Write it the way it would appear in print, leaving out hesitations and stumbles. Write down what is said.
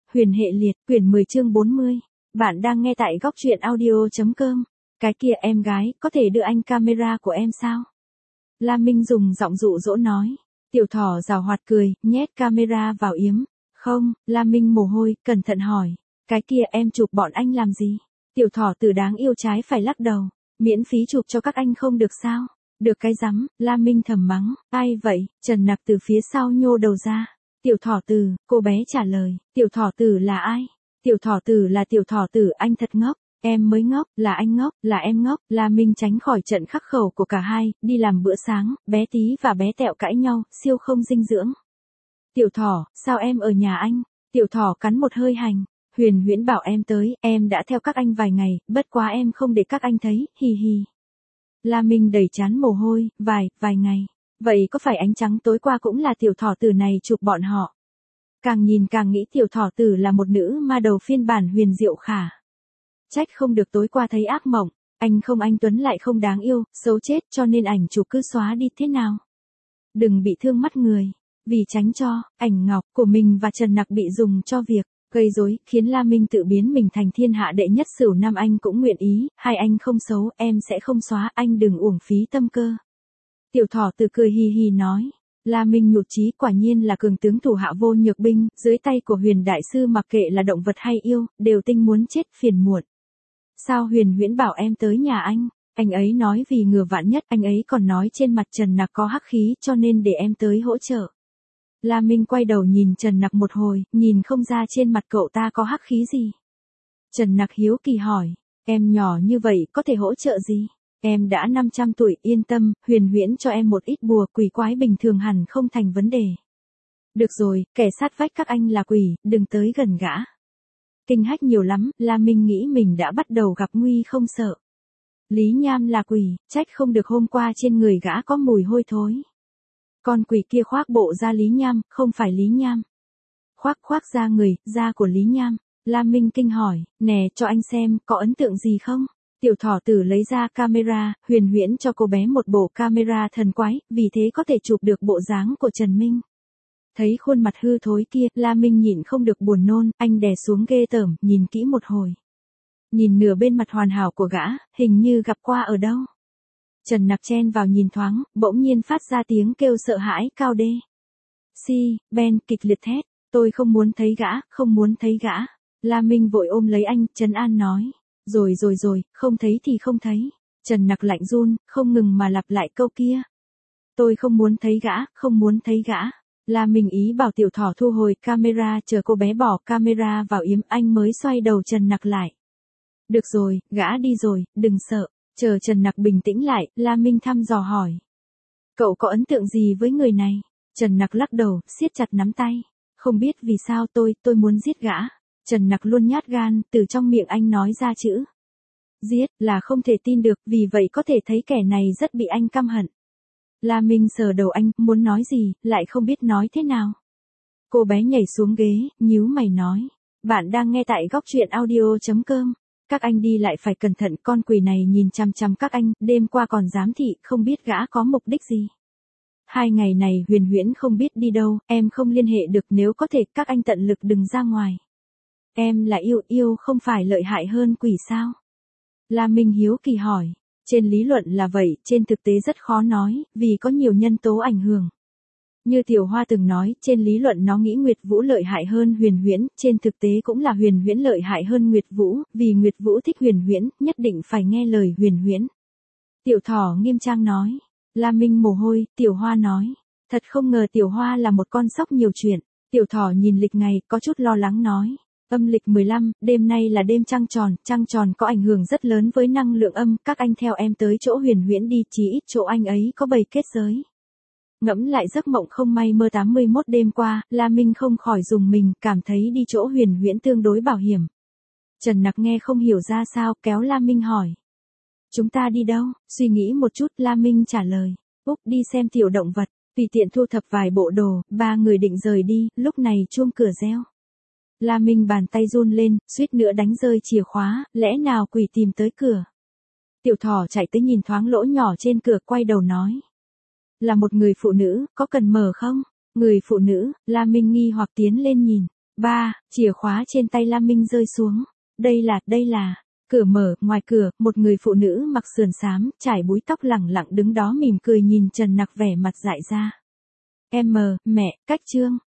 Huyền hệ liệt, quyển 10 chương 40. Bạn đang nghe tại góc truyện audio.com. Cái kia em gái, có thể đưa anh camera của em sao? La Minh dùng giọng dụ dỗ nói. Tiểu thỏ giảo hoạt cười, nhét camera vào yếm. Không, La Minh mồ hôi, cẩn thận hỏi. Cái kia em chụp bọn anh làm gì? Tiểu thỏ tử đáng yêu trái phải lắc đầu. Miễn phí chụp cho các anh không được sao? Được cái rắm, La Minh thầm mắng. Ai vậy? Trần Nặc từ phía sau nhô đầu ra. Tiểu thỏ tử, cô bé trả lời. Tiểu thỏ tử là ai? Tiểu thỏ tử là tiểu thỏ tử, anh thật ngốc. Em mới ngốc, là anh ngốc, là em ngốc. La Minh tránh khỏi trận khắc khẩu của cả hai, đi làm bữa sáng, bé tí và bé tẹo cãi nhau, siêu không dinh dưỡng. Tiểu thỏ, sao em ở nhà anh? Tiểu thỏ cắn một hơi hành. Huyền Huyễn bảo em tới, em đã theo các anh vài ngày, bất quá em không để các anh thấy, hi hi. La Minh đầy trán mồ hôi, vài ngày. Vậy có phải ánh trắng tối qua cũng là tiểu thỏ tử này chụp bọn họ? Càng nhìn càng nghĩ tiểu thỏ tử là một nữ ma đầu phiên bản Huyền Diệu Khả. Trách không được tối qua thấy ác mộng, anh Tuấn lại không đáng yêu, xấu chết cho nên ảnh chụp cứ xóa đi thế nào. Đừng bị thương mắt người, vì tránh cho, ảnh ngọc của mình và Trần Nặc bị dùng cho việc gây rối, khiến La Minh tự biến mình thành thiên hạ đệ nhất Sửu Năm anh cũng nguyện ý, hai anh không xấu, em sẽ không xóa, anh đừng uổng phí tâm cơ. Tiểu thỏ tử cười hì hì nói. La Minh nhụt chí, quả nhiên là cường tướng thủ hạ vô nhược binh, dưới tay của Huyền đại sư mặc kệ là động vật hay yêu, đều tinh muốn chết phiền muộn. Sao Huyền Huyễn bảo em tới nhà anh ấy nói vì ngừa vạn nhất, anh ấy còn nói trên mặt Trần Nặc có hắc khí cho nên để em tới hỗ trợ. La Minh quay đầu nhìn Trần Nặc một hồi, nhìn không ra trên mặt cậu ta có hắc khí gì. Trần Nặc hiếu kỳ hỏi, em nhỏ như vậy có thể hỗ trợ gì? Em đã 500 tuổi, yên tâm, Huyền Huyễn cho em một ít bùa quỷ quái bình thường hẳn không thành vấn đề. Được rồi, kẻ sát vách các anh là quỷ, đừng tới gần gã. Kinh hách nhiều lắm, La Minh nghĩ mình đã bắt đầu gặp nguy không sợ. Lý Nham là quỷ, trách không được hôm qua trên người gã có mùi hôi thối. Con quỷ kia khoác bộ da Lý Nham, không phải Lý Nham. Khoác da người, da của Lý Nham. La Minh kinh hỏi, nè cho anh xem, có ấn tượng gì không? Tiểu thỏ tử lấy ra camera, Huyền Huyễn cho cô bé một bộ camera thần quái, vì thế có thể chụp được bộ dáng của Trần Minh. Thấy khuôn mặt hư thối kia, La Minh nhịn không được buồn nôn, anh đè xuống ghê tởm, nhìn kỹ một hồi. Nhìn nửa bên mặt hoàn hảo của gã, hình như gặp qua ở đâu. Trần Nặc chen vào nhìn thoáng, bỗng nhiên phát ra tiếng kêu sợ hãi cao đê. Ben kịch liệt thét, tôi không muốn thấy gã, không muốn thấy gã. La Minh vội ôm lấy anh, trấn an nói. Rồi, không thấy thì không thấy. Trần Nặc lạnh run, không ngừng mà lặp lại câu kia. Tôi không muốn thấy gã, không muốn thấy gã. La Minh ý bảo tiểu thỏ thu hồi camera, chờ cô bé bỏ camera vào yếm, anh mới xoay đầu Trần Nặc lại. Được rồi, gã đi rồi, đừng sợ. Chờ Trần Nặc bình tĩnh lại, La Minh thăm dò hỏi. Cậu có ấn tượng gì với người này? Trần Nặc lắc đầu, siết chặt nắm tay. Không biết vì sao tôi muốn giết gã. Trần Nặc luôn nhát gan, từ trong miệng anh nói ra chữ. Giết, là không thể tin được, vì vậy có thể thấy kẻ này rất bị anh căm hận. La Minh sờ đầu anh, muốn nói gì, lại không biết nói thế nào. Cô bé nhảy xuống ghế, nhíu mày nói. Bạn đang nghe tại góc truyện audio.com. Các anh đi lại phải cẩn thận, con quỷ này nhìn chằm chằm các anh, đêm qua còn giám thị, không biết gã có mục đích gì. 2 ngày này Huyền Huyễn không biết đi đâu, em không liên hệ được, nếu có thể các anh tận lực đừng ra ngoài. Em là yêu không phải lợi hại hơn quỷ sao? La Minh hiếu kỳ hỏi. Trên lý luận là vậy, trên thực tế rất khó nói, vì có nhiều nhân tố ảnh hưởng. Như Tiểu Hoa từng nói, trên lý luận nó nghĩ Nguyệt Vũ lợi hại hơn Huyền Huyễn, trên thực tế cũng là Huyền Huyễn lợi hại hơn Nguyệt Vũ, vì Nguyệt Vũ thích Huyền Huyễn, nhất định phải nghe lời Huyền Huyễn. Tiểu thỏ nghiêm trang nói. La Minh mồ hôi, Tiểu Hoa nói. Thật không ngờ Tiểu Hoa là một con sóc nhiều chuyện. Tiểu thỏ nhìn lịch ngày, có chút lo lắng nói. Âm lịch 15, đêm nay là đêm trăng tròn có ảnh hưởng rất lớn với năng lượng âm, các anh theo em tới chỗ Huyền Huyễn đi, chí ít chỗ anh ấy có bầy kết giới. Ngẫm lại giấc mộng không may mơ 81 đêm qua, La Minh không khỏi rùng mình, cảm thấy đi chỗ Huyền Huyễn tương đối bảo hiểm. Trần Nặc nghe không hiểu ra sao, kéo La Minh hỏi. Chúng ta đi đâu? Suy nghĩ một chút, La Minh trả lời. Đi xem tiểu động vật, tùy tiện thu thập vài bộ đồ, 3 người định rời đi, lúc này chuông cửa reo. La Minh bàn tay run lên, suýt nữa đánh rơi chìa khóa, lẽ nào quỷ tìm tới cửa. Tiểu thỏ chạy tới nhìn thoáng lỗ nhỏ trên cửa, quay đầu nói. Là một người phụ nữ, có cần mở không? Người phụ nữ, La Minh nghi hoặc tiến lên nhìn. Ba, chìa khóa trên tay Lam Minh rơi xuống. Đây là. Cửa mở, ngoài cửa, một người phụ nữ mặc sườn xám, trải búi tóc lẳng lặng đứng đó mỉm cười nhìn Trần Nặc vẻ mặt dại ra. Mẹ, cách Trương.